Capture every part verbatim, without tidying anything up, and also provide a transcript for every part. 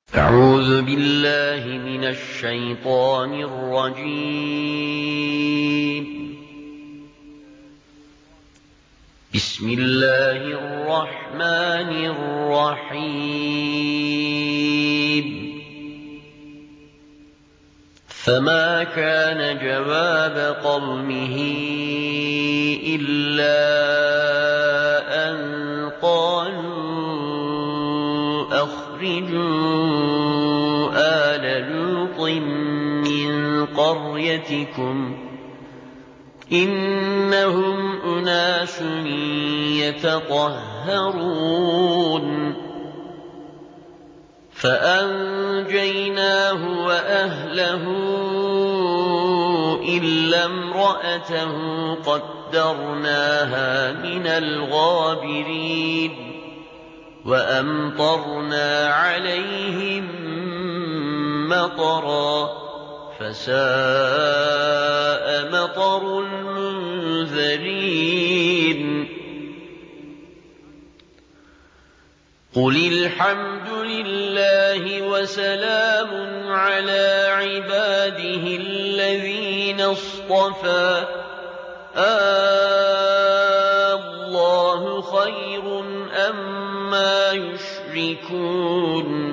أعوذ بالله من الشيطان الرجيم. بسم الله الرحمن الرحيم. فما كان جواب قومه إلا أن قالوا أخرجوا آل لوط من قريتكم إنهم أناس يتطهرون. فأنجيناه وأهله إلا امرأته قدرناها من الغابرين. وأمطرنا عليهم مطرا فساء مطر المنذرين. قل الحمد لله وسلام على عباده الذين اصطفى الله خير أما يشركون.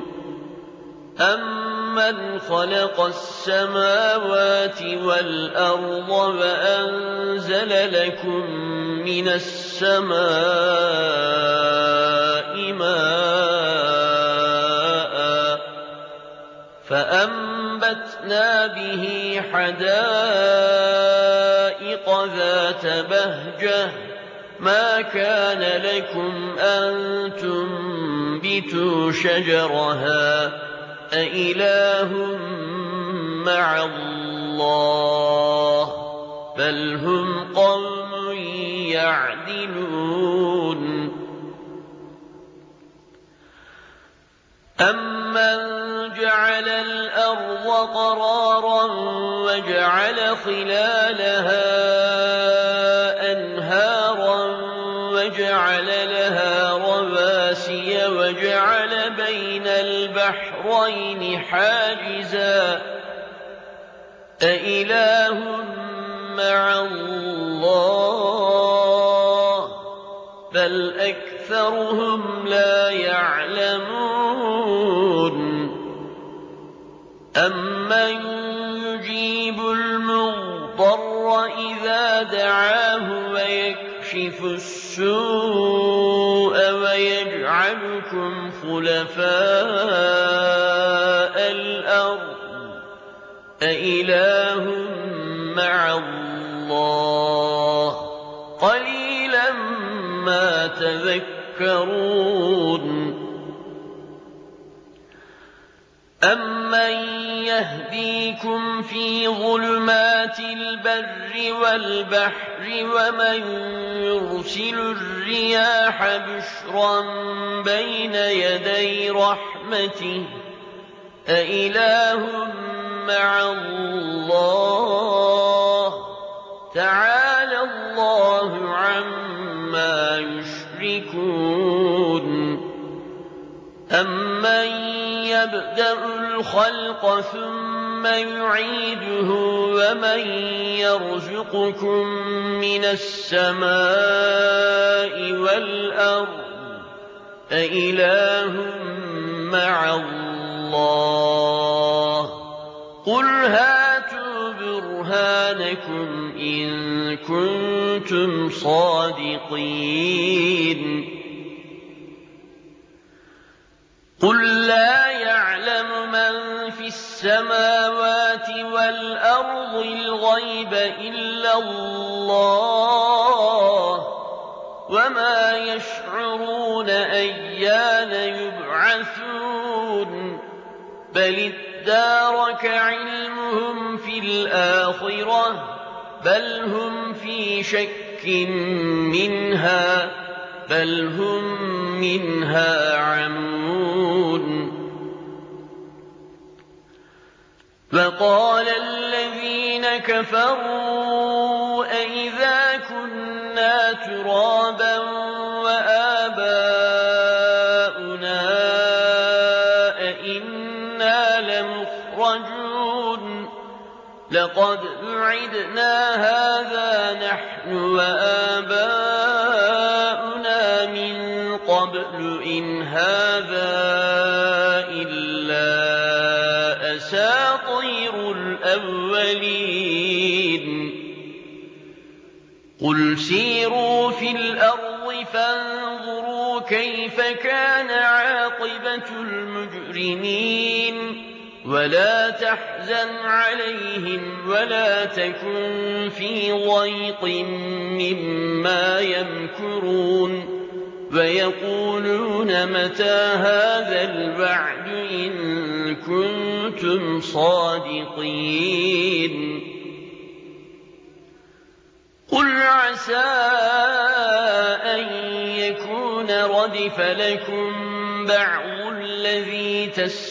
أمن خلق السماوات والأرض وأنزل لكم من السماء ماء فأنبتنا به حدائق ذات بهجة ما كان لكم أن تنبتوا شجرها أإله مع الله بل هم قوم يعدلون. أمن جعل الأرض قرارا وجعل خلالها أنهارا وجعل لها رواسي وجعل بين البحرين حاجزا أإله مع الله بل أكثرهم لا يعلمون. أمن يجيب المضطر إذا دعاه ويكشف السوء ويجعلكم خلفاء الأرض أإله مع الله قليلا ما تذكرون. أمن يهديكم في ظلمات البر والبحر ومن يرسل الرياح بشرا بين يدي رحمته أإله مع الله تعالى الله عما يشركون. أمن يبدأ الخلق ثم يعيده ومن يرزقكم من السماء والأرض أإله مع الله قل هاتوا برهانكم إن كنتم صادقين. قل لا يعلم من في السماوات والأرض الغيب إلا الله وما يشعرون أيان يبعثون بل ادارك علمهم في الآخرة بل هم في شك منها بل هم منها عمون. وقال الذين كفروا أئذا كنا ترابا وآباؤنا أئنا إنا لمخرجون لقد وعدنا هذا نحن وآباؤنا من قبل إن هذا إلا أساطير الأولين قل سيروا في الأرض فانظروا كيف كان عاقبة المجرمين ولا تحزن عليهم ولا تكن في ضيق مما يمكرون ويقولون متى هذا الوعد إن كنتم صادقين قل عسى أن يكون ردف لكم بعض الذي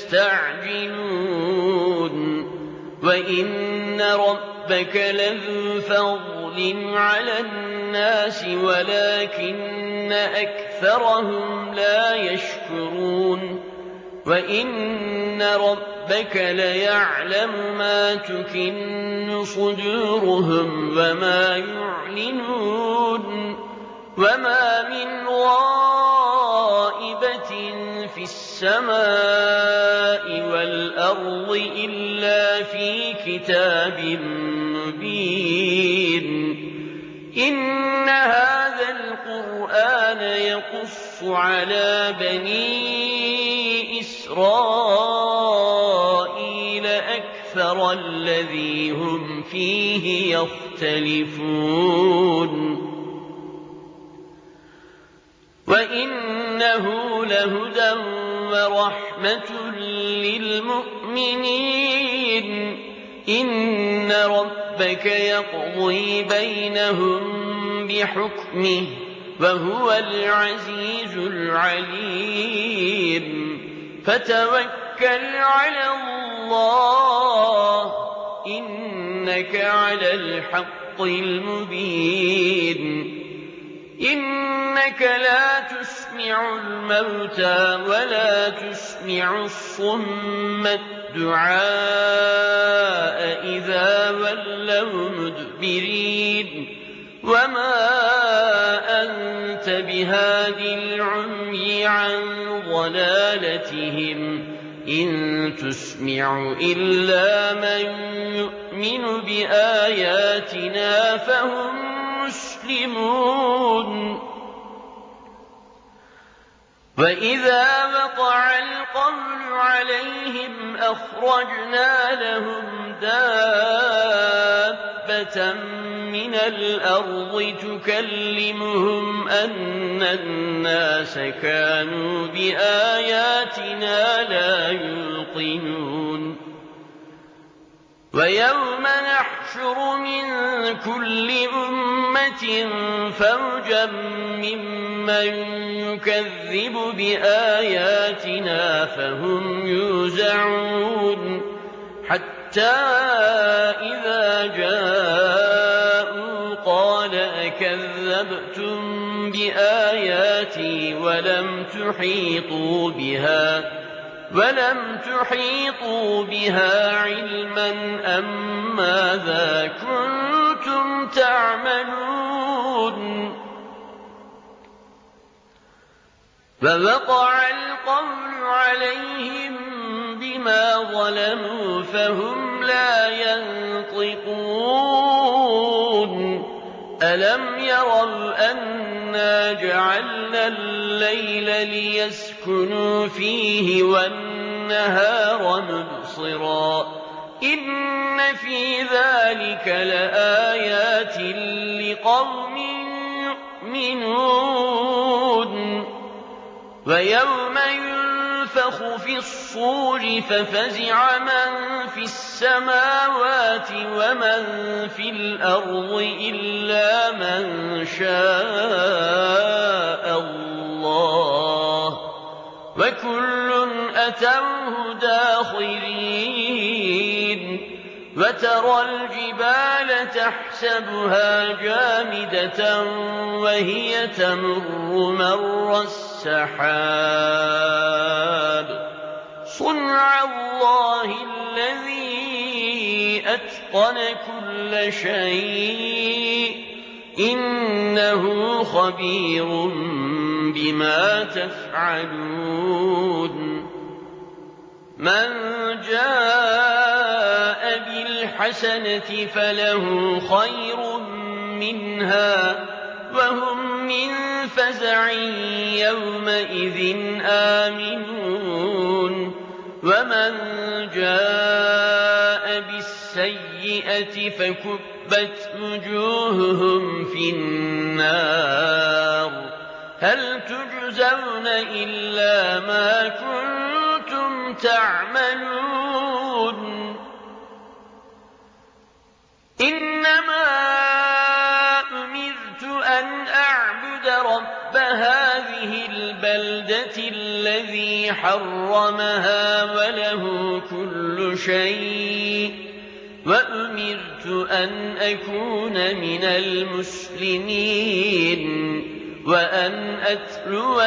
تستعجلون وإن ربك لذو فضل على الناس ولكن أكثرهم لا يشكرون وإن ربك ليعلم ما تكن صدورهم وما يعلنون وما من غائبة في السماء والأرض إلا في كتاب مبين إن هذا القرآن يقص على بني إسرائيل أكثر الذي هم فيه يختلفون وإنه لهدى ورحمة للمؤمنين إن ربك يقضي بينهم بحكمه وهو العزيز العليم فتوكل على الله إنك على الحق المبين إنك لا تسمع الموتى ولا تسمع الصم الدعاء إذا ولوا مدبرين وما أنت بهاد العمي عن ضلالتهم إن تسمع إلا من يؤمن بآياتنا فهم مسلمون وإذا وقع القول عليهم أخرجنا لهم دابة من الأرض تكلمهم أن الناس كانوا بآياتنا لا يوقنون ويوم نحشر من كل أمة فوجا ممن يكذب بآياتنا فهم يوزعون حتى إذا جاءوا قال أكذبتم بآياتي ولم تحيطوا بها ولم تحيطوا بها علما أم ماذا كنتم تعملون فوقع القول عليهم بما ظلموا فهم لا ينطقون ألم يروا أنا جعلنا الليل ليسكنوا فيه والنهار مبصرا إن في ذلك لآيات لقوم يؤمنون ويوم ينفخ في الصور ففزع من في السماوات ومن في الأرض إلا من شاء الله وكل أتوه داخرين وترى الجبال تحسبها جامدة وهي تمر مر السحاب صنع الله الذي أتقن كل شيء إنه خبير بما تفعلون من جاء بالحسنة فله خير منها وهم من فزع يومئذ آمنون ومن جاء بالسيئة فكبت وجوههم في النار هل تجزون إلا ما كنتم تعملون إنما أمرت أن أعبد رب هذه البلدة الذي حرمها وله كل شيء وأمرت أن أكون من المسلمين وأن أتلو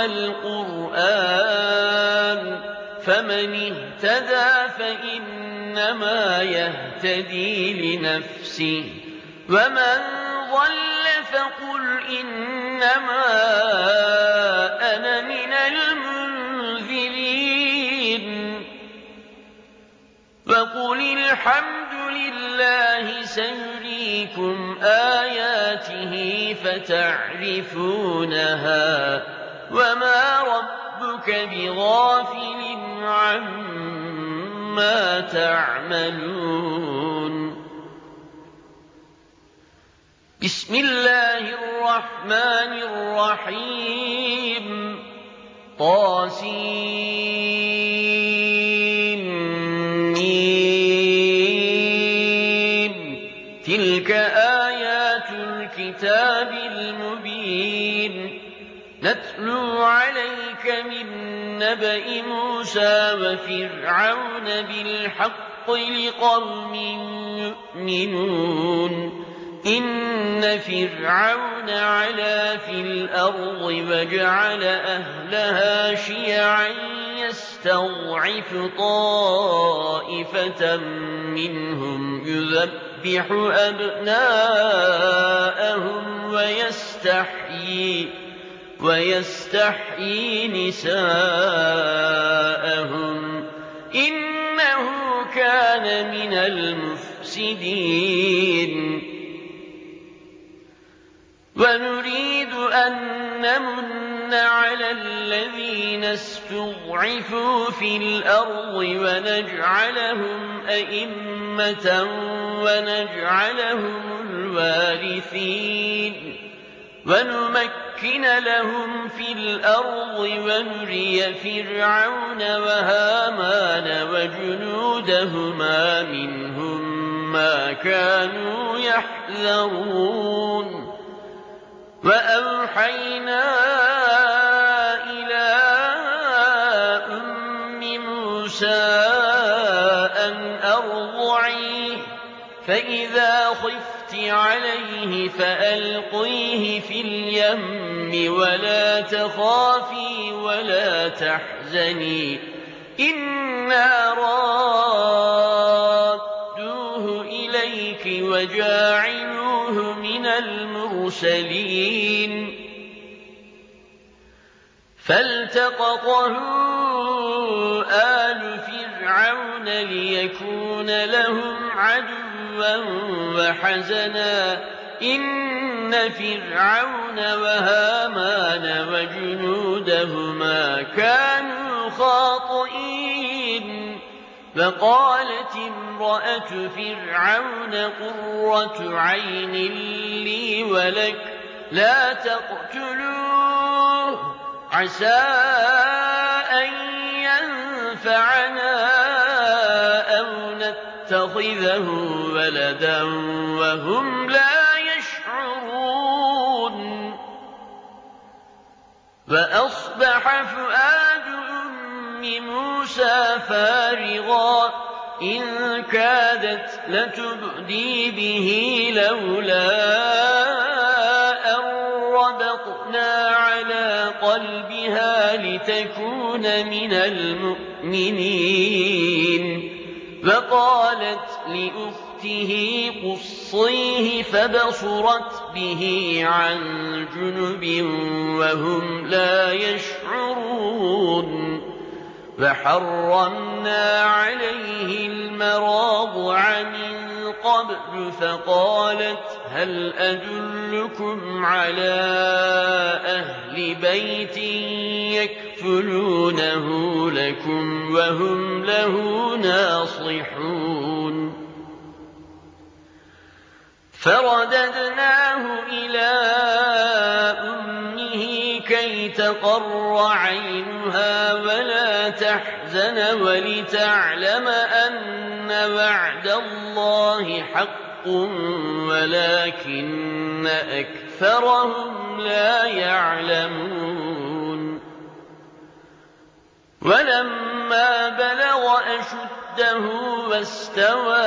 القرآن فمن اهتدى فإنما يهتدي لنفسه ومن ضل فقل إنما أنا من المنذرين وقل الحمد لله سيريكم آياته فتعرفونها وما ربك بغافل عما تعملون بسم الله الرحمن الرحيم طاسيم تلك آيات الكتاب المبين نتلو عليك من نبأ موسى وفرعون بالحق لقوم يؤمنون إن فرعون علا في الأرض وجعل أهلها شيعا يستضعف طائفة منهم يذبح أبناءهم ويستحيي ويستحيي نساءهم إنه كان من المفسدين ونريد أن نمن على الذين استضعفوا في الأرض ونجعلهم أئمة ونجعلهم الوارثين ونمكن لهم في الأرض ونري فرعون وهامان وجنودهما منهم ما كانوا يحذرون وأوحينا إلى أم موسى أن أرضعيه فإذا خفت عليه فألقيه في اليم ولا تخافي ولا تحزني إنا رادوه إليك وجاعلوه من المرسلين فالتقطه آل فرعون ليكون لهم عدوا وحزنا إن فرعون وهامان وجنودهما كانوا خاطئين فقالت امرأة فرعون قرة عين لي ولك لا تقتلوه عسى أن ينفعنا أو نتخذه ولدا وهم لا يشعرون وأصبح فؤاد أم موسى فارغا إن كادت لتبدي به لولا أن ربطنا على قلبها بها لتكون من المؤمنين. فقالت لأخته قصيه فبصرت به عن جنب وهم لا يشعرون. فحرمنا عليه المراضع من قبل فقالت هل أدلكم على أهل بيت يكفلونه لكم وهم له ناصحون. فرددناه إلى أمه كي تقر عينها ولا تحزن ولتعلم أن وعد الله حق ولكن أكثرهم لا يعلمون. ولما بلغ أشده واستوى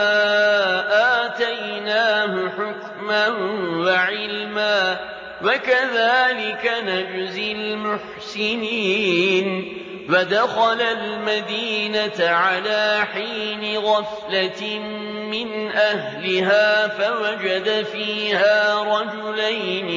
آتيناه حكما وعلما وكذلك نجزي المحسنين. ودخل المدينة على حين غفلة من أهلها فوجد فيها رجلين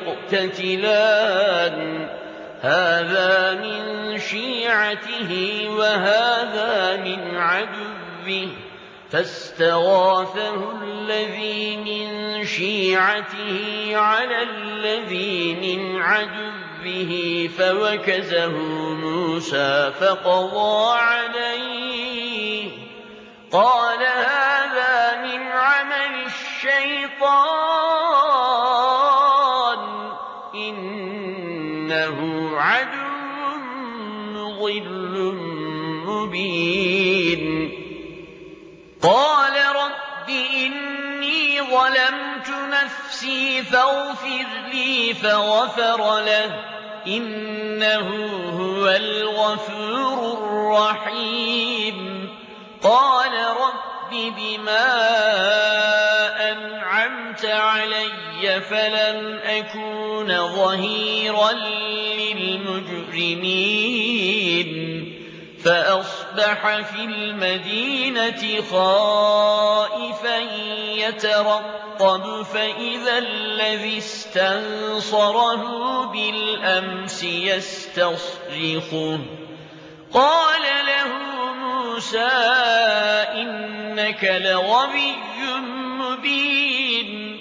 يقتتلان هذا من شيعته وهذا من عدوه فاستغاثه الذي من شيعته على الذي من عدوه فوكزه موسى فقضى عليه قال هذا من عمل الشيطان إنه عدو مضل مبين. قال رب إني ظلمت نفسي فاغفر لي فغفر له إنه هو الغفور الرحيم. قال رب بما أنعمت علي فلن أكون ظهيرا للمجرمين. فأصبح في المدينة خائفا يترقب فإذا الذي استنصره بالأمس يستصرخه. قال له موسى إنك لغوي مبين.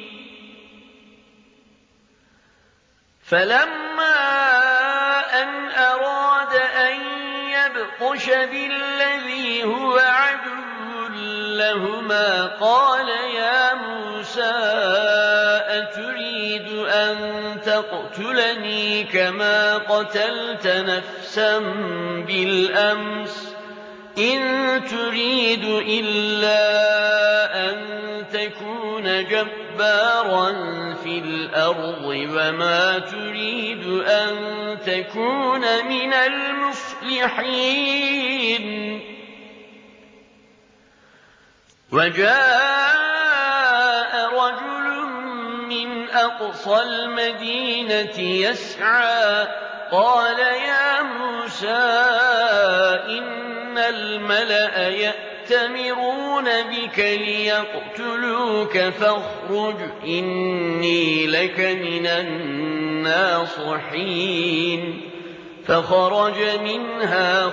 فلما أن أراد أن يبطش بالذي هو عدو لهما قال يا موسى أتريد أن تقتلني كما قتلت نفسا بالأمس إن تريد إلا أن تكون جبارا في الأرض وما تريد أن تكون من المصلحين. وجاء رجل من أقصى المدينة يسعى قال يا موسى إن الملأ يأتمرون بك ليقتلوك فاخرج إني لك من الناصحين. فخرج منها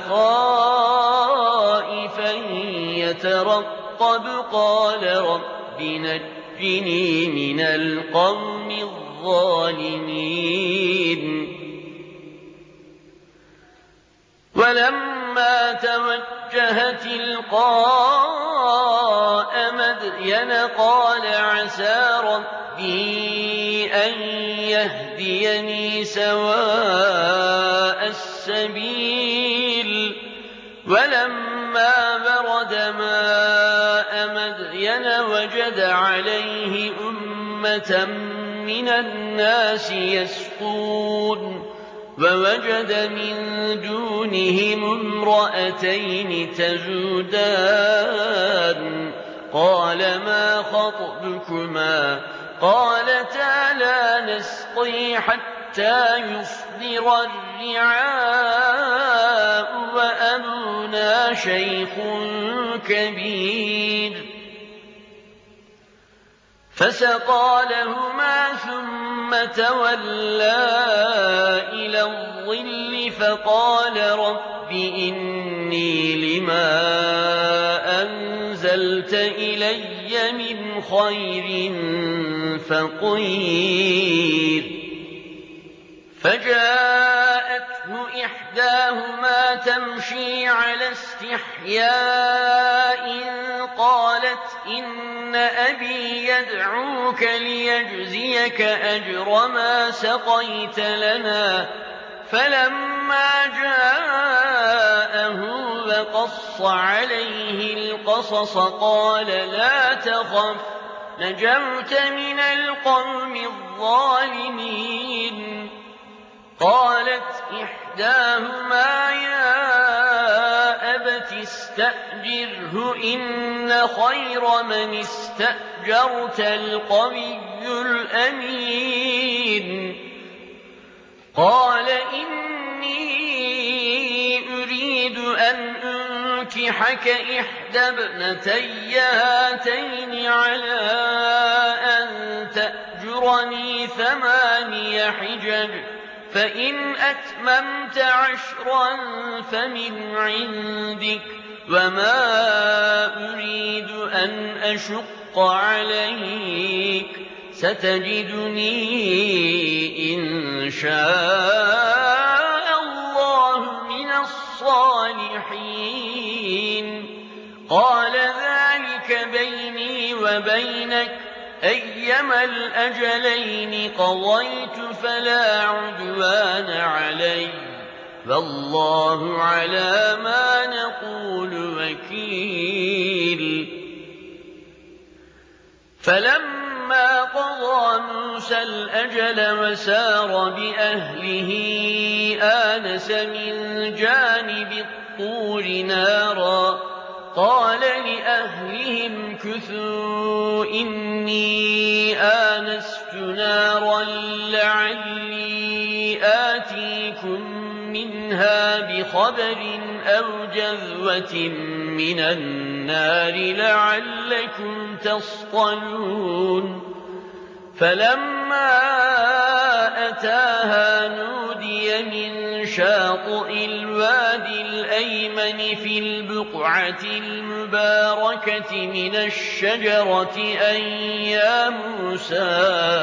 خائفا يترقب قال رب نجني من القوم الظالمين. ولما توجه تلقاء مدين قال عسى ربي أن يهديني سواء السبيل. ولما برد ماء مدين وجد عليه أمة من الناس يسقون ووجد من دونهم امرأتين تذودان قال ما خطبكما قالتا لا نسقي حتى يصدر تهدر الرعاء وأبونا شيخ كبير. فسقى لهما ثم تولى إلى الظل فقال رب إني لما أنزلت إلي من خير فقير. فجاءته إحداهما تمشي على استحياء قالت إن أبي يدعوك ليجزيك أجر ما سقيت لنا. فلما جاءه وقص عليه القصص قال لا تخف نجوت من القوم الظالمين. قالت إحداهما يا أبت استأجره إن خير من استأجرت القوي الأمين. قال إني أريد أن أنكحك إحدى ابنتي هاتين على أن تأجرني ثماني حجج فإن أتممت عشرا فمن عندك وما أريد أن أشق عليك ستجدني إن شاء الله من الصالحين. قال ذلك بيني وبينك أيما الأجلين قضيت فلا عدوان علي والله على ما نقول وكيل. فلما قضى موسى الأجل وسار بأهله آنس من جانب الطور نارا قال لأهلهم كثوا إني آنست نارا لعلي آتيكم منها بخبر أو جذوة من النار لعلكم تصطلون. فلما أتاها نودي من شاطئ الوادي الأيمن في البقعة المباركة من الشجرة أن يا موسى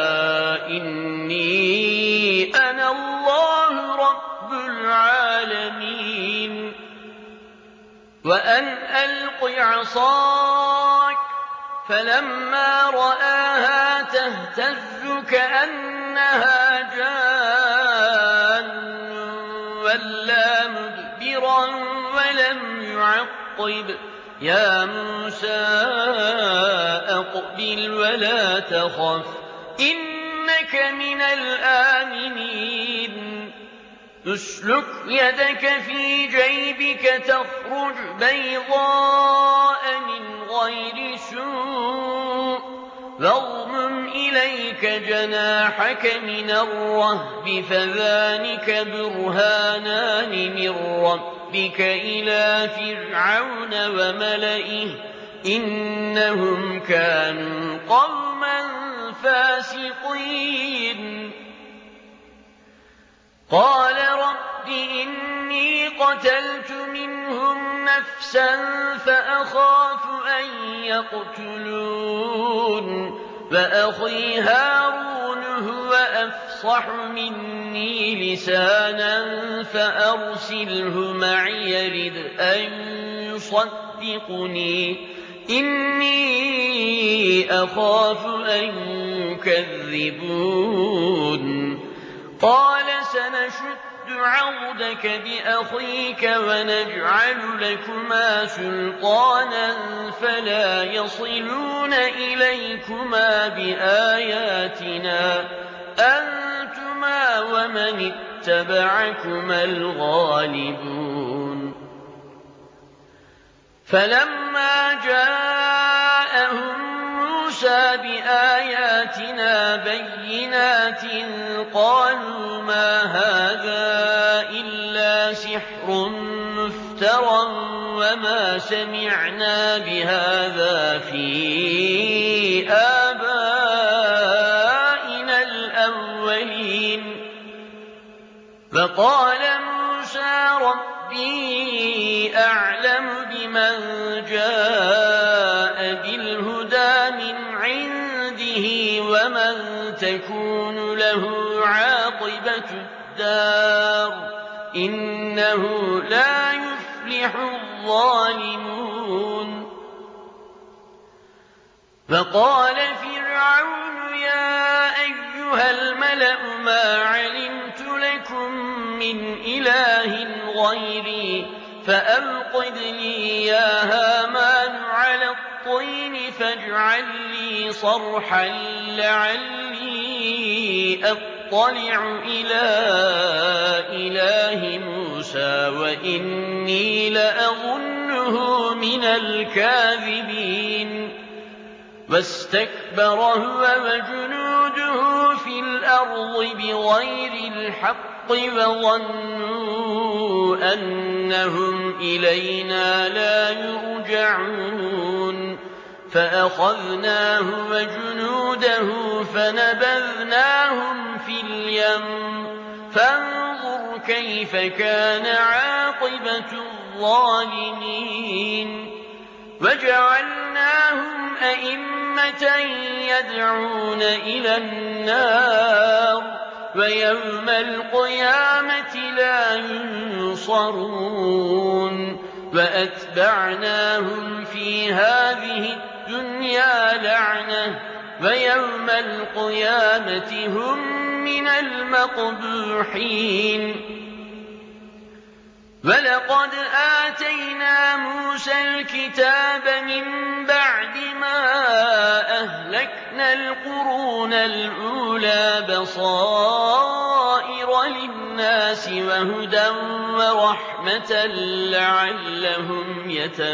إني أنا الله رب العالمين وأن ألق عصاك. فلما رآها تهتز كأنها جان ولا مدبرا ولم يعقب يا موسى أقبل ولا تخف إنك من الآمنين. اسلك يدك في جيبك تخرج بيضاء من غير سوء واضمم إليك جناحك من الرهب فذلك برهانان من ربك إلى فرعون وملئه إنهم كانوا قوما فاسقين. قال رب إني قتلت منهم نفسا فأخاف أن يقتلون وأخي هارون هو أفصح مني لسانا فأرسله معي يرد أن يصدقني إني أخاف أن يكذبون. قال سنشد عضدك بأخيك ونجعل لكما سلطانا فلا يصلون إليكما بآياتنا أنتما ومن اتبعكما الغالبون. فلما جاءهم موسى بآياتنا آياتنا بينات قالوا ما هذا إلا سحر مفترى وما سمعنا بهذا في آبائنا الأولين فقال موسى ربي أعلم بمن جاء بالهدى من عنده ومن تكون له عاقبة الدار إنه لا يفلح الظالمون فقال فرعون يا أيها الملأ ما علمت لكم من إله غيري فأوقد لي يا هامان على الطين فاجعل لي صرحا لعلي أطلع إلى إله موسى وإني لأظنه من الكاذبين واستكبر هو وجنوده في الأرض بغير الحق وظنوا أنهم إلينا لا يرجعون فأخذناه وجنوده فنبذناهم في اليم فانظر كيف كان عاقبة الظالمين وجعلناهم أئمة يدعون إلى النار ويوم القيامة لا ينصرون وأتبعناهم في هذه الدنيا لعنة ويوم القيامة هم من المقبوحين ولقد آتينا موسى الكتاب من بعد ما أهلكنا القرون الأولى بصائر للناس وهدى ورحمة لعلهم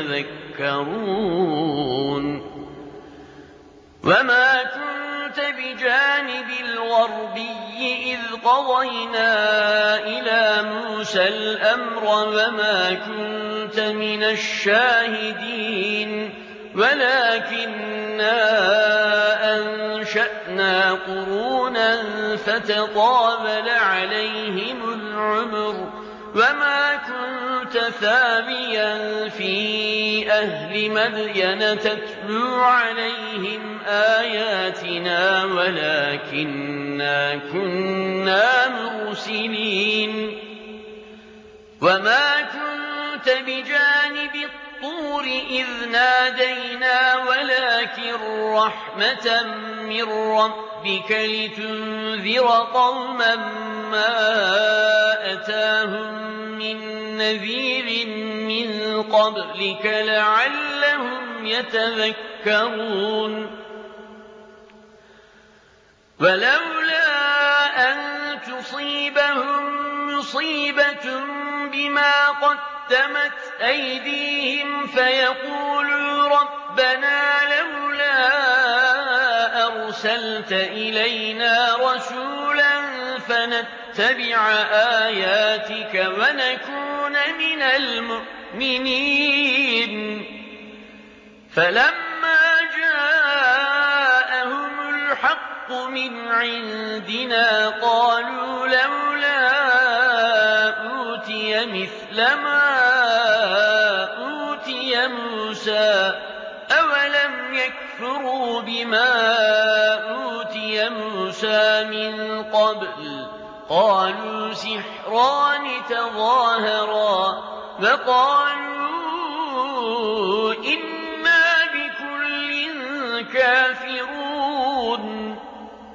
يتذكرون وما كنت بجانب الغربي إذ قضينا إلى موسى الأمر وما كنت من الشاهدين ولكننا أنشأنا قرونا فتطاول عليهم العمر وما كنت ثابيا في أهل مدين تتلو عليهم آياتنا ولكننا كنا مرسلين وما كنت بجانب الطور إذ نادينا ولكن رحمة من ربك لتنذر قوما ما أتاهم من نذير من قبلك لعلهم يتذكرون ولولا أن تصيبهم مصيبة بما قدمت أيديهم فيقولوا ربنا لولا أرسلت إلينا رسولا فنتبع آياتك ونكون من المؤمنين فلما جاءهم الحق من عندنا قالوا لولا أوتي مثل ما أوتي موسى أولم يكفروا بما أوتي موسى من قبل قالوا سحران تظاهرا وقالوا إنا بكل كافرون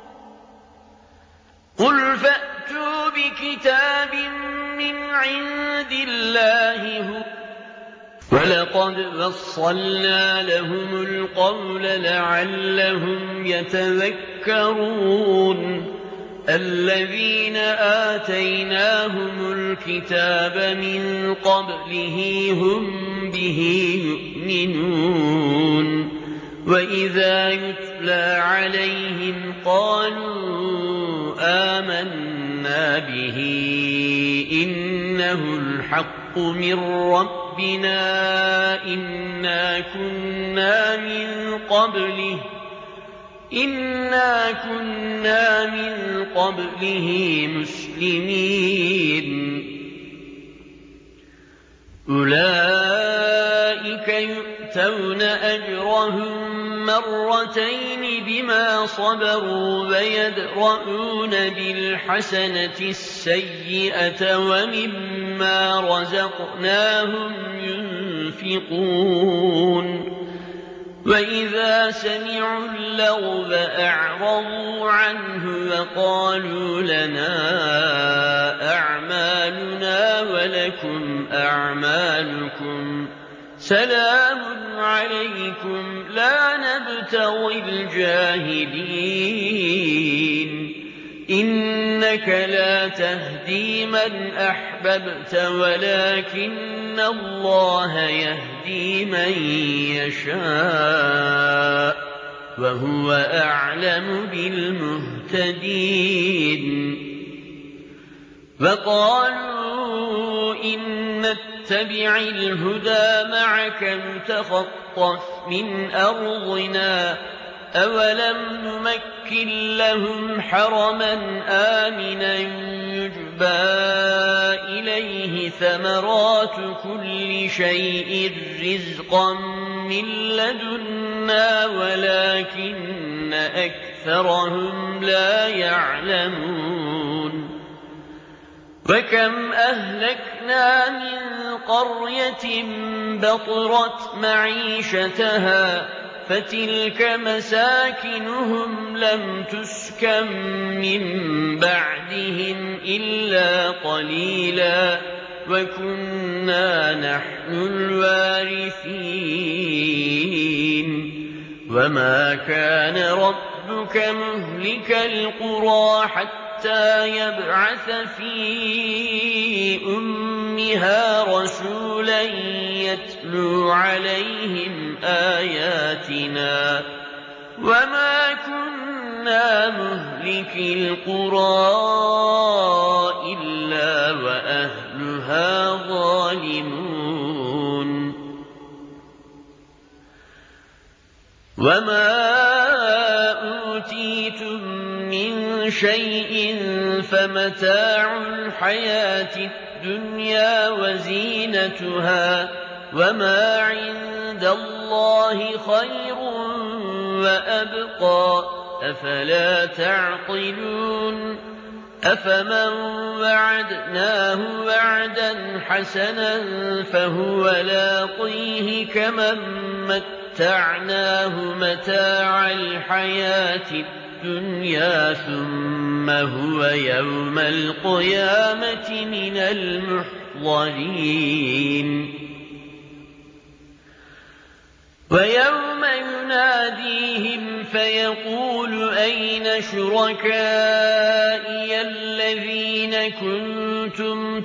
قل فأتوا بكتاب من عند الله هو ولقد وصلنا لهم القول لعلهم يتذكرون الذين آتيناهم الكتاب من قبله هم به يؤمنون وإذا يتلى عليهم قالوا آمنا به إنه الحق من ربنا إنا كنا من قبله إنا كنا من قبله مسلمين أولئك يؤتون أجرهم مرتين بما صبروا ويدرؤون بالحسنة السيئة ومما رزقناهم ينفقون وإذا سمعوا اللغو أعرضوا عنه وقالوا لنا أعمالنا ولكم أعمالكم سلام عليكم لا نبتغي الجاهلين إنك لا تهدي من أحببت ولكن الله يهدي من يشاء وهو أعلم بالمهتدين وقالوا إن نتبع الهدى معك نتخطف من أرضنا أولم نمكن لهم حرما آمنا يجبى إليه ثمرات كل شيء رزقا من لدنا ولكن أكثرهم لا يعلمون وكم أهلكنا من قرية بطرت معيشتها فتلك مساكنهم لم تسكن من بعدهم إلا قليلا وكنا نحن الوارثين وما كان ربك مهلك القرى حتى يبعث في أمها رسولا يتلو عليهم آياتنا وما كنا مهلك القرى إلا وأهلها ظالمون وما أوتيتم من شيء فمتاع الحياة الدنيا وزينتها وما عند الله خير وأبقى أفلا تعقلون أفمن وعدناه وعدا حسنا فهو لاقيه كمن متعناه متاع الحياة الدنيا ثم هو يوم القيامة من المحضرين ويوم يناديهم فيقول أين شركائي الذين كنتم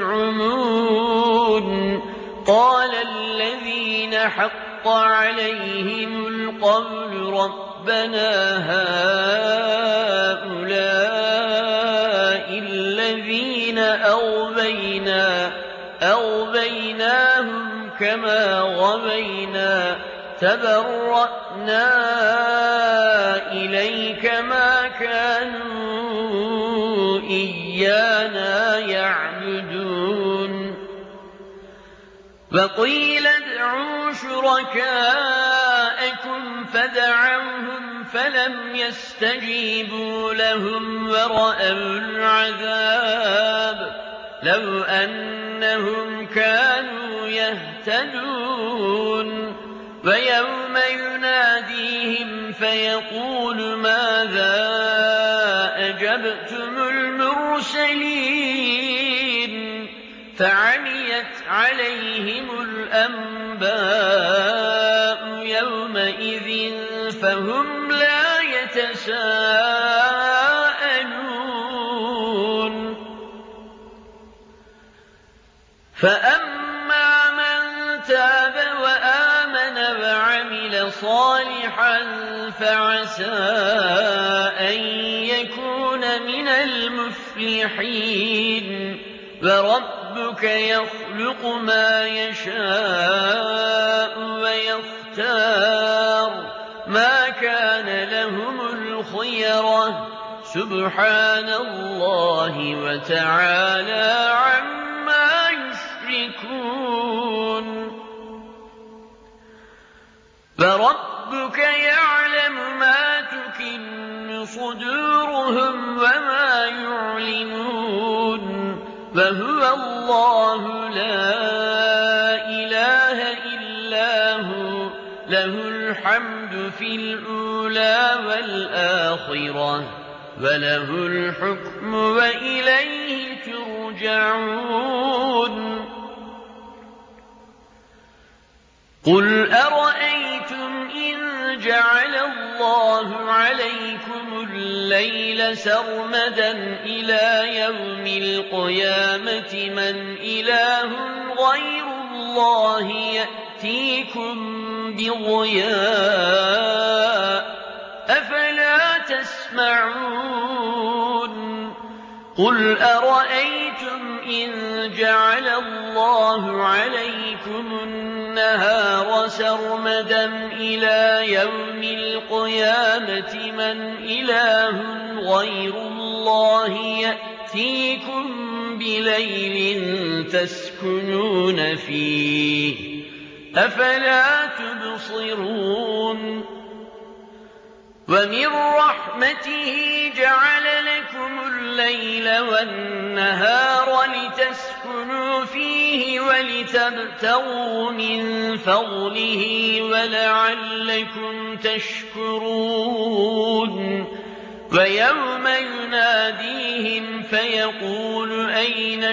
تزعمون قال الذين حق عليهم القول ربنا هؤلاء الذين أغوينا أغويناهم كما غوينا تبرأنا إليك ما كانوا إيانا يعبدون وقيل ادعوا شركاءكم فدعوهم فلم يستجيبوا لهم ورأوا العذاب لو أنهم كانوا يهتدون ويوم يناديهم فيقول ماذا أجبتم المرسلين فعميت عليهم الأنباء يومئذ فهم لا يتساءلون فأما من تاب وآمن وعمل وعمل صالحا فعسى أن يكون من المفلحين وربك يخلق ما يشاء ويختار ما كان لهم الخيرة سبحان الله وتعالى عما يشركون فربك يعلم ما تكن صدورهم وما يعلنون وهو الله لا إله إلا هو له الحمد في الأولى والآخرة وله الحكم وإليه ترجعون قل أرأيتم إن جعل الله عليكم الليل سرمدا إلى يوم القيامة من إله غير الله يأتيكم بضياء أفلا تسمعون قل أرأيتم إن جعل الله عليكم النهار سرمدا إلى يوم القيامة من إله غير الله يأتيكم بليل تسكنون فيه أفلا تبصرون ومن رحمته جعل لكم الليل والنهار لتسكنوا فيه ولتبتغوا من فضله ولعلكم تشكرون ويوم يناديهم فيقول أين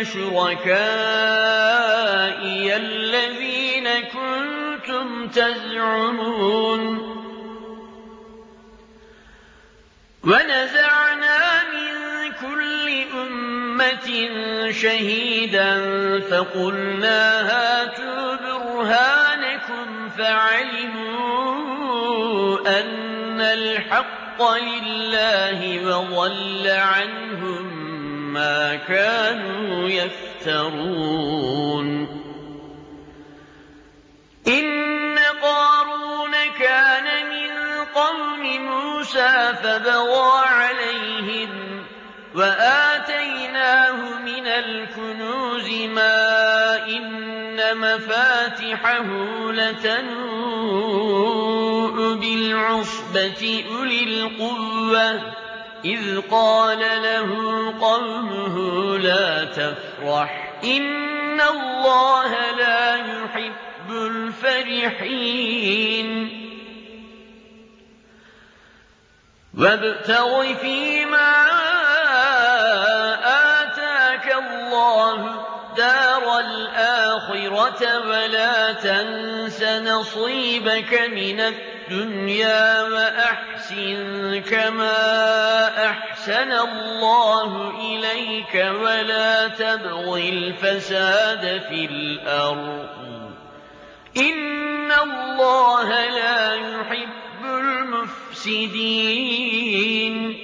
شركائي الذين كنتم تزعمون ونزعنا من كل أمة شهيدا فقلنا هاتوا برهانكم فعلموا أن الحق لله وضل عنهم ما كانوا يفترون إن قارون كان من قوم موسى فبغى عليهم وآتيناه من الكنوز ما إن مفاتحه لتنوء بالعصبة أولي القوة إذ قال له قومه لا تفرح إن الله لا يحب الفرحين وابتغ فيما آتاك الله دار الآخرة ولا تنس نصيبك من الدنيا وأحسن كما أحسن الله إليك ولا تبغ الفساد في الأرض إن الله لا يحب المفسدين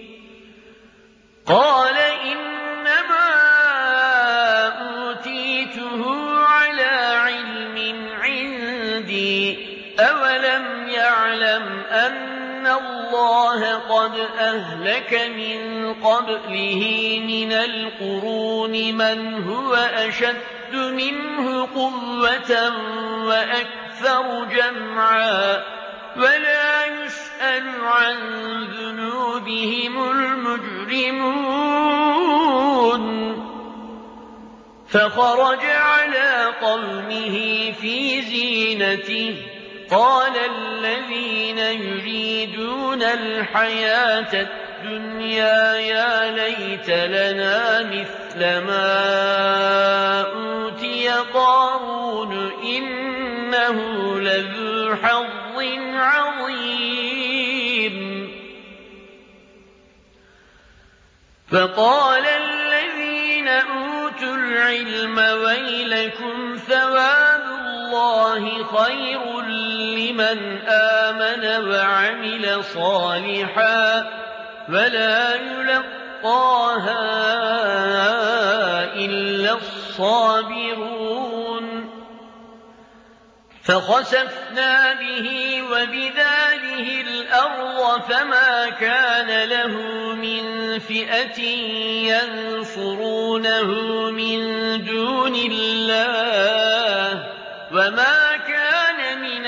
قال إنما أوتيته على علم عندي أولم يعلم أن الله قد أهلك من قبله من القرون من هو أشد منه قوة وأكثر جمعا ولا يسأل عن ذنوبهم المجرمون فخرج على قومه في زينته قال الذين يريدون الحياة الدنيا يا ليت لنا مثل ما أوتي قارون إنه لذو حظ عظيم فقال الذين أوتوا العلم ويلكم ثواب الله خير لمن آمن وعمل صالحا ولا يلقاها إلا الصابرون فخسفنا به وبداره الأرض فما كان له من فئة ينصرونه من دون الله وما كان من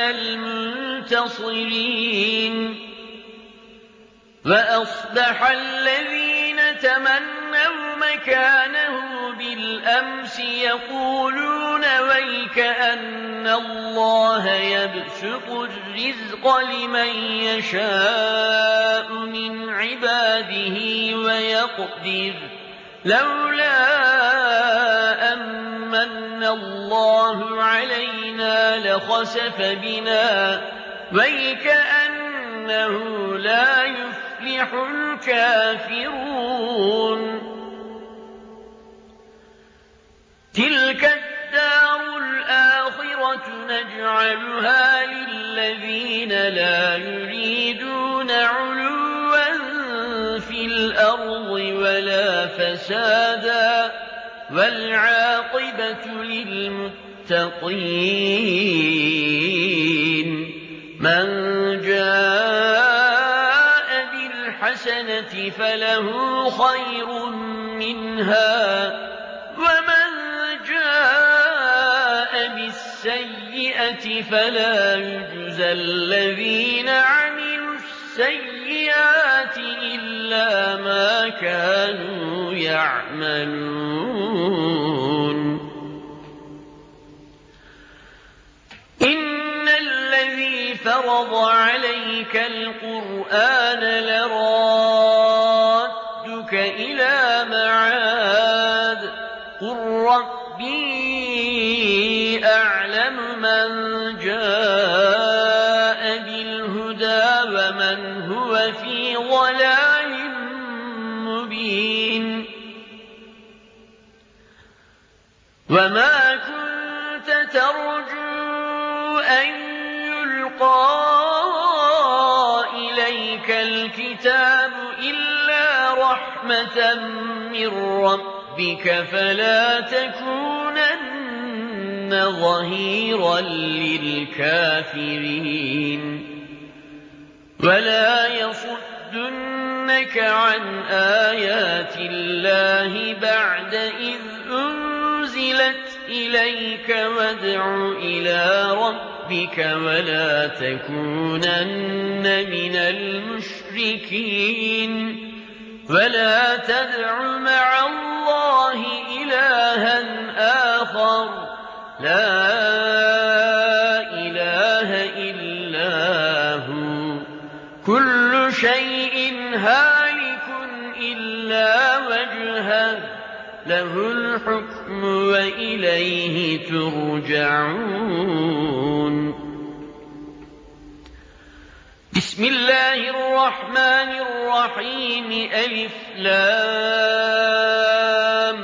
المنتصرين وأصبح الذين تمنوا مكانه بالأمس يقولون ويك أن الله يبسط الرزق لمن يشاء من عباده ويقدر لولا أمن الله علينا لخسف بنا ويك أنه لا يفلح الكافرون تلك الدار الآخرة نجعلها للذين لا يريدون علوا في الأرض ولا فسادا والعاقبة للمتقين من جاء بالحسنة فله خير منها ومن جاء بالسيئة فلا يجزى الذين عملوا السيئات إلا ما كانوا يعملون إن الذي فرض عليك القرآن لرادك إلى معاد قل ربي أعلم من جاء بالهدى ومن هو في ضلال مبين وما كنت ترجو أن يلقى إليك الكتاب إلا رحمة من ربك فلا تكونن ظهيرا للكافرين ولا يصدنك عن آيات الله بعد إذ أنزلت إليك وادع إلى ربك ولا تكونن من المشركين ولا تدع مع الله إلها آخر لا إله إلا هو كل شيء هالك إلا وجهه له الحكم وإليه ترجعون بسم الله الرحمن الرحيم ألف لام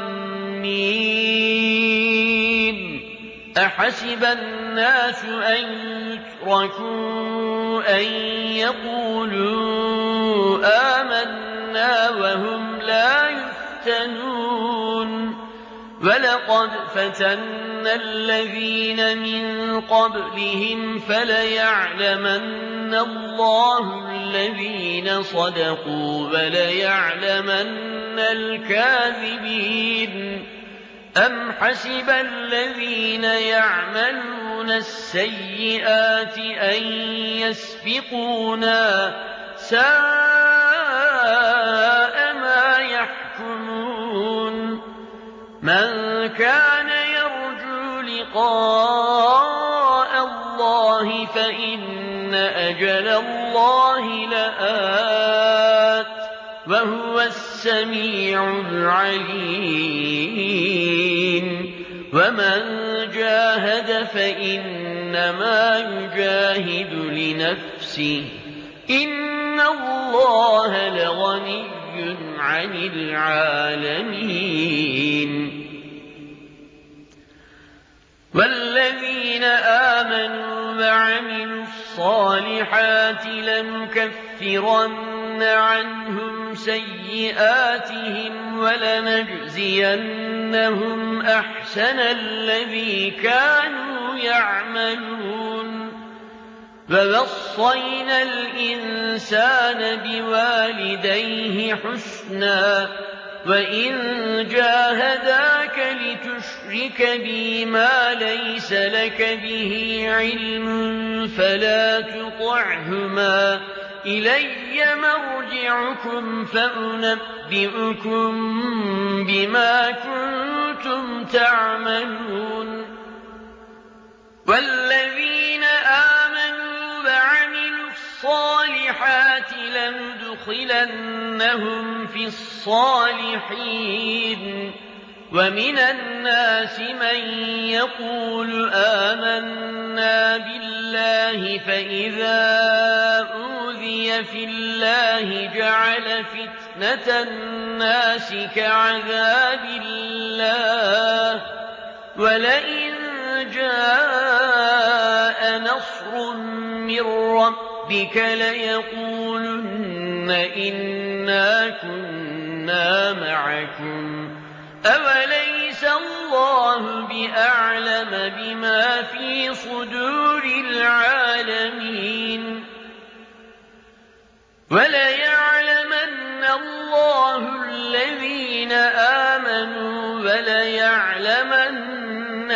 ميم أحسب الناس أن يتركوا أن يقولوا آمنا وهم لا يفتنون ولقد فتنا الذين من قبلهم فليعلمن الله الذين صدقوا وليعلمن الكاذبين أم حسب الذين يعملون السيئات أن يسبقونا ساء ما يحكمون من كان يرجو لقاء الله فإن أجل الله لآت وهو السميع العليم ومن جاهد فإنما يجاهد لنفسه إن الله لغني عن العالمين والذين آمنوا وعملوا الصالحات لنكفرن عنهم سيئاتهم ولنجزينهم أحسن الذي كانوا يعملون ووصينا الإنسان بوالديه حسنا وإن جاهداك لتشرك بي ما ليس لك به علم فلا تطعهما إلي مرجعكم فأنبئكم بما كنتم تعملون والذين آمنوا وعملوا الصالحات لندخلنهم في الصالحين ومن الناس من يقول آمنا بالله فإذا أوذي في الله جعل فتنة الناس كعذاب الله ولئن جاء نصر من ربك ليقولن إنا كنا معكم أوليس الله بأعلم بما في صدور العالمين وليعلمن الله الذين آمنوا وليعلمن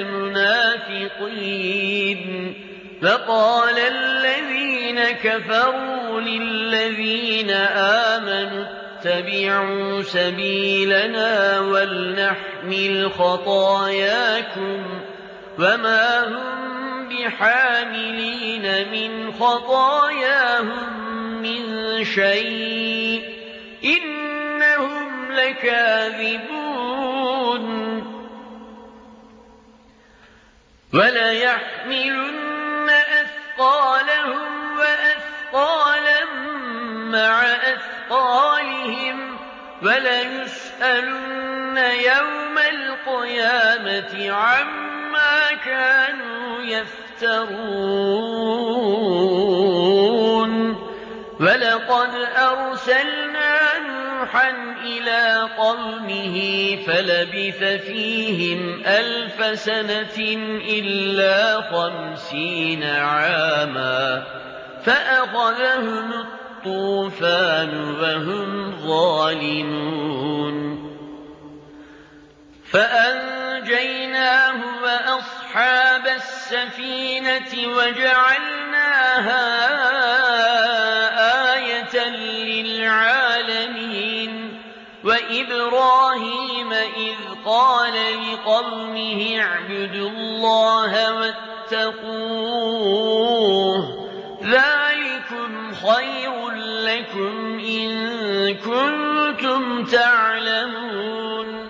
المنافقين فقال الذين كفروا للذين آمنوا اتبعوا سبيلنا ولنحمل خطاياكم وما هم بحاملين من خطاياهم من شيء إنهم لكاذبون وليحملن أثقالهم وأثقالا مع أثقالهم وليسألن يوم القيامة عما كانوا يفترون ولقد أرسلنا نوحا إلى قومه فلبث فيهم ألف سنة إلا خمسين عاما فأخذهم الطوفان وهم ظالمون فأنجيناه وأصحاب السفينة وجعلناها آية للعالمين وإبراهيم إذ قال لقومه اعبدوا الله واتقوه ذلكم خير لكم إن كنتم تعلمون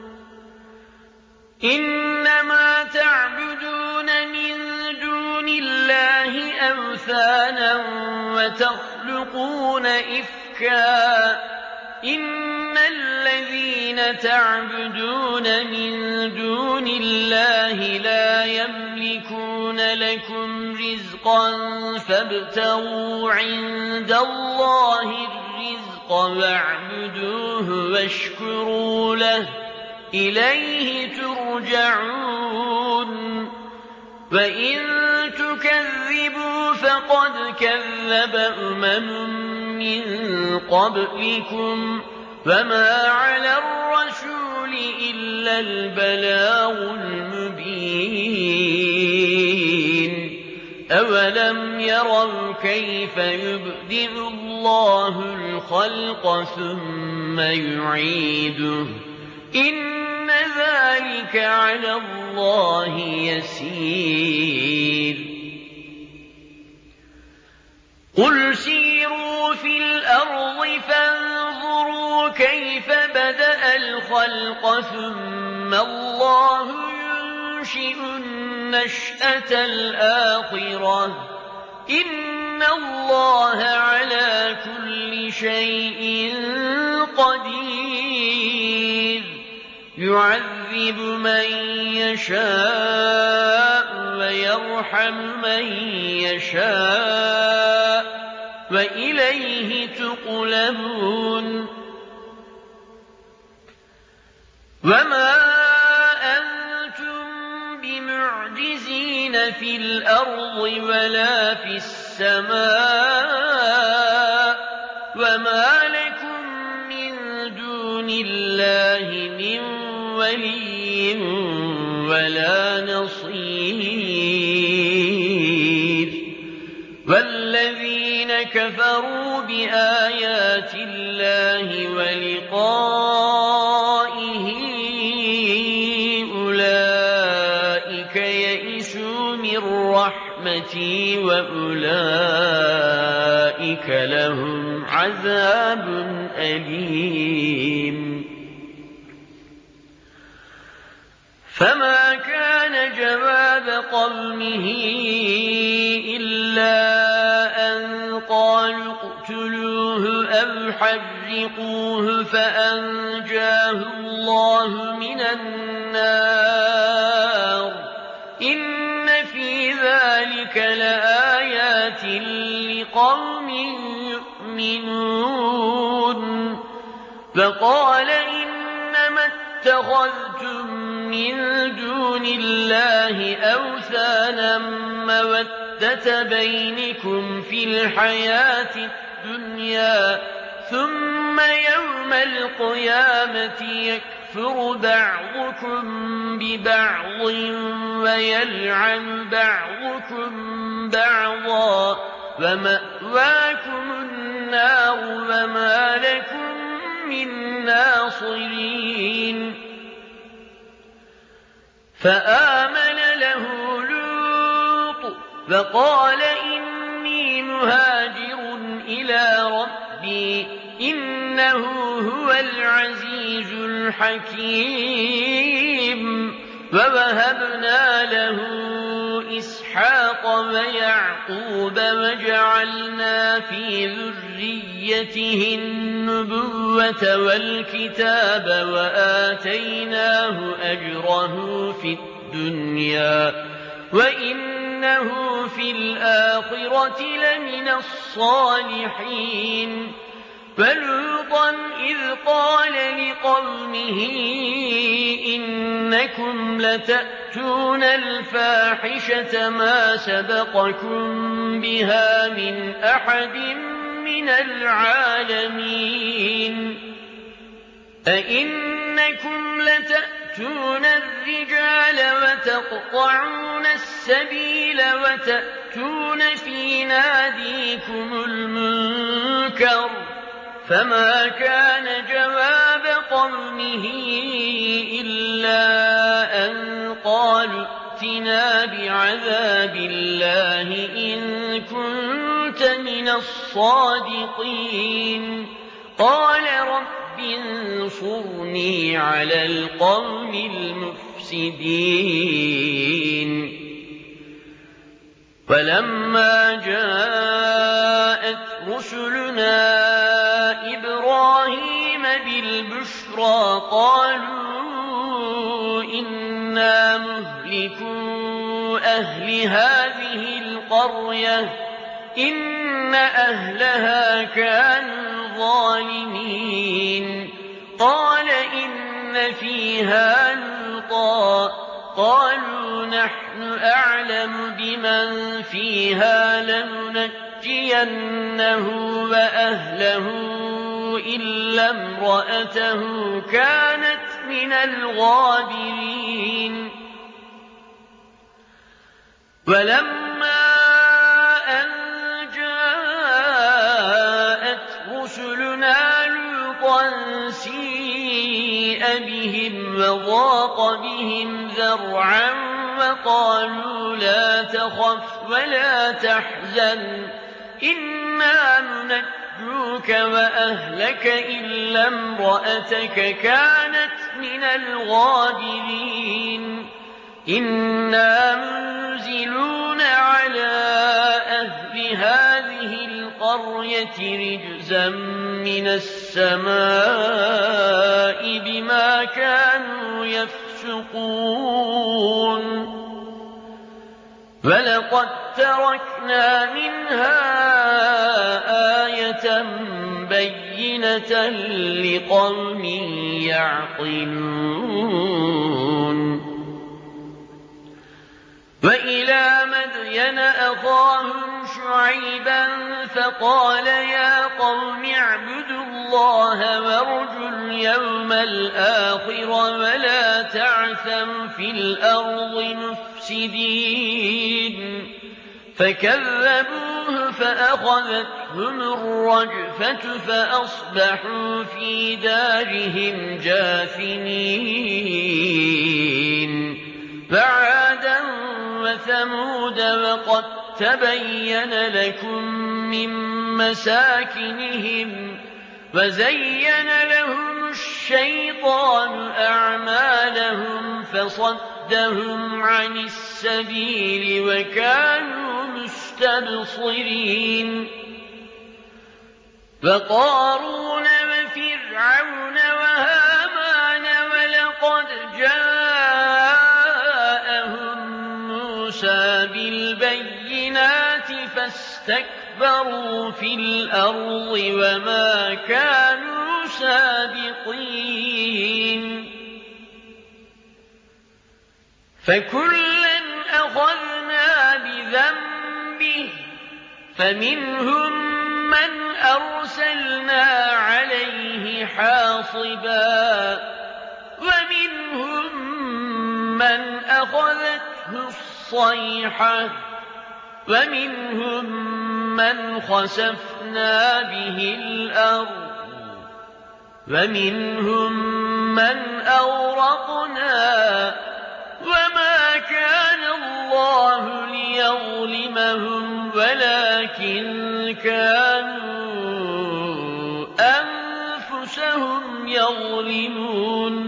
إنما تعبدون من دون الله أوثانا وتخلقون إفكا إن الذين تعبدون من دون الله لا يملكون لكم رزقا فابتغوا عند الله الرزق واعبدوه واشكروا له إليه ترجعون وإن تكذبوا فقد كذب أمم من قبلكم وما على الرسول إلا البلاغ المبين أولم يروا كيف يبدئ الله الخلق ثم يعيده إن ذلك على الله يسير قل سيروا في الأرض فانظروا كيف بدأ الخلق ثم الله ينشئ النشأة الآخرة إن الله على كل شيء قدير يعذب من يشاء ويرحم من يشاء وإليه تقلبون وما أنتم بمعجزين في الأرض ولا في السماء وما لكم من دون الله من ولي ولا نصير والذين كفروا بآيات الله ولقائه أولئك يئسوا من رحمتي وأولئك لهم عذاب أليم فما كان جواب قومه إلا أن قالوا اقتلوه أو حرقوه فأنجاه الله من النار إن في ذلك لآيات لقوم يؤمنون فقال إنما اتخذتم من دون الله أوثانا مودة بينكم في الحياة الدنيا ثم يوم القيامة يكفر بعضكم ببعض ويلعن بعضكم بعضا ومأواكم النار وما لكم من ناصرين فآمن له لوط فقال إني مهاجر إلى ربي إنه هو العزيز الحكيم ووهبنا له إسحاق ويعقوب وجعلنا في ذريته النبوة والكتاب وآتيناه أجره في الدنيا وإنه في الآخرة لمن الصالحين فلوطا إذ قال لقومه إنكم لتأتون الفاحشة ما سبقكم بها من أحد من العالمين أئنكم لتأتون الرجال وتقطعون السبيل وتأتون في ناديكم المنكر فما كان جواب قومه إلا أن قالوا ائتنا بعذاب الله إن كنت من الصادقين قال رب انصرني على القوم المفسدين ولما جاءت رسلنا إبراهيم بالبشرى قالوا إنا مهلكو أهل هذه القرية إن أهلها كانوا ظالمين قال إن فيها لوطا قالوا نحن أعلم بمن فيها لننجينه وأهله إلا امرأته كانت من الغابرين ولما أن جاءت رسلنا لوطا سيء بهم وضاق بهم ذرعا وقالوا لا تخف ولا تحزن إنا ننجوك وأهلك إلا امرأتك كانت من الغابرين إنا منزلون على أهل هذه القرية رجزا من السماء بما كانوا يفسقون وَلَقَدْ تَرَكْنَا مِنْهَا آيَةً بَيِّنَةً لِقَوْمٍ يَعْقِلُونَ وَإِلَى مَدْيَنَ أَخَاهُمْ شُعَيْبًا فَقَالَ يَا قَوْمِ اعْبُدُوا اللَّهَ وَارْجُوا الْيَوْمَ الْآخِرَ وَلَا تَعْثَوْا فِي الْأَرْضِ مُفْسِدِينَ فَكَذَّبُوهُ فَأَخَذَتْهُمُ الرَّجْفَةُ فَأَصْبَحُوا فِي دَارِهِمْ جَاثِمِينَ وَعَادًا وَثَمُودَ وَقَدْ تَبَيَّنَ لَكُم مِّن مَّسَاكِنِهِمْ وَزَيَّنَ لَهُمُ الشَّيْطَانُ أَعْمَالَهُمْ فَصَدَّهُمْ عَنِ السَّبِيلِ وَكَانُوا مُسْتَبْصِرِينَ وَقَارُونَ وَفِرْعَوْنَ وَهَامَانَ وَلَقَدْ جَاءَهُم مُّوسَىٰ بِالْبَيِّنَاتِ فَاسْتَكْبَرُوا فِي الْأَرْضِ وَمَا كَانُوا سَابِقِينَ فَكُلًّا أَخَذْنَا بِذَنبِهِ فَمِنْهُم مَّنْ أَرْسَلْنَا عَلَيْهِ حَاصِبًا وَمِنْهُم مَّنْ أَخَذَتْهُ الصَّيْحَةُ وَمِنْهُم مَّنْ خَسَفْنَا بِهِ الْأَرْضَ وَمِنْهُم مَّنْ أَغْرَقْنَا وَمَا كَانَ اللَّهُ لِيَظْلِمَهُمْ وَلَٰكِن كَانُوا أَنفُسَهُمْ يَظْلِمُونَ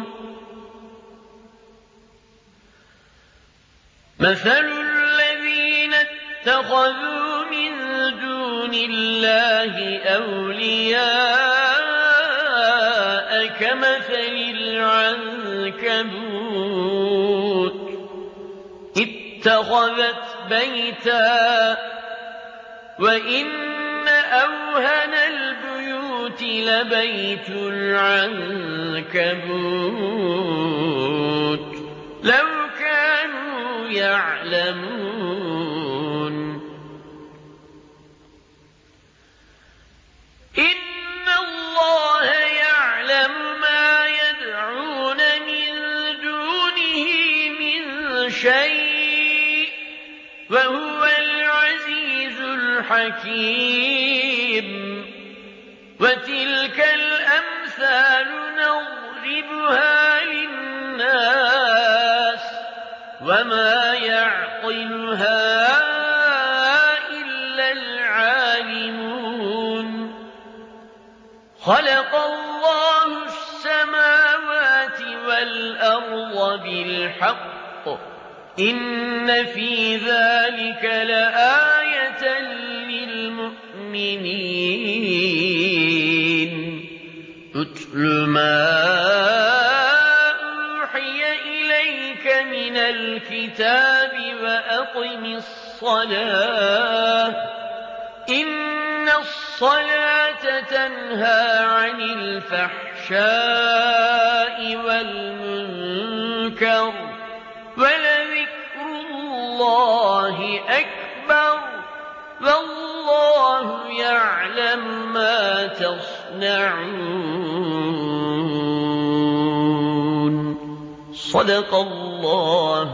مَثَلُ الَّذِينَ اتَّخَذُوا مِن دُونِ اللَّهِ أَوْلِيَاءَ كَمَثَلِ الْعَنكَبُوتِ اتَّخَذَتْ بَيْتًا وَإِنَّ أَوْهَنَ الْبُيُوتِ لَبَيْتُ الْعَنكَبُوتِ لَوْ كَانُوا يَعْلَمُونَ إِنَّ اللَّهَ يَعْلَمُ مَا يَدْعُونَ مِن دُونِهِ مِن شَيْءٍ وَهُوَ الْعَزِيزُ الْحَكِيمُ وَتِلْكَ الْأَمْثَالُ نَضْرِبُهَا لِلنَّاسِ وَمَا يَعْقِلُهَا إِلَّا الْعَالِمُونَ خَلَقَ اللَّهُ السَّمَاوَاتِ وَالْأَرْضَ بِالْحَقِّ إِنَّ فِي ذَلِكَ لَآيَةً لِّلْمُؤْمِنِينَ اتْلُ مَا أُوحِيَ إِلَيْكَ مِنَ الْكِتَابِ وَأَقِمِ الصَّلَاةَ إِنَّ الصَّلَاةَ تَنْهَىٰ عَنِ الْفَحْشَاءِ وَالْمُنكَرِ وَلَذِكْرُ اللَّهِ أَكْبَرُ وَاللَّهُ يَعْلَمُ مَا تصنعون صدق الله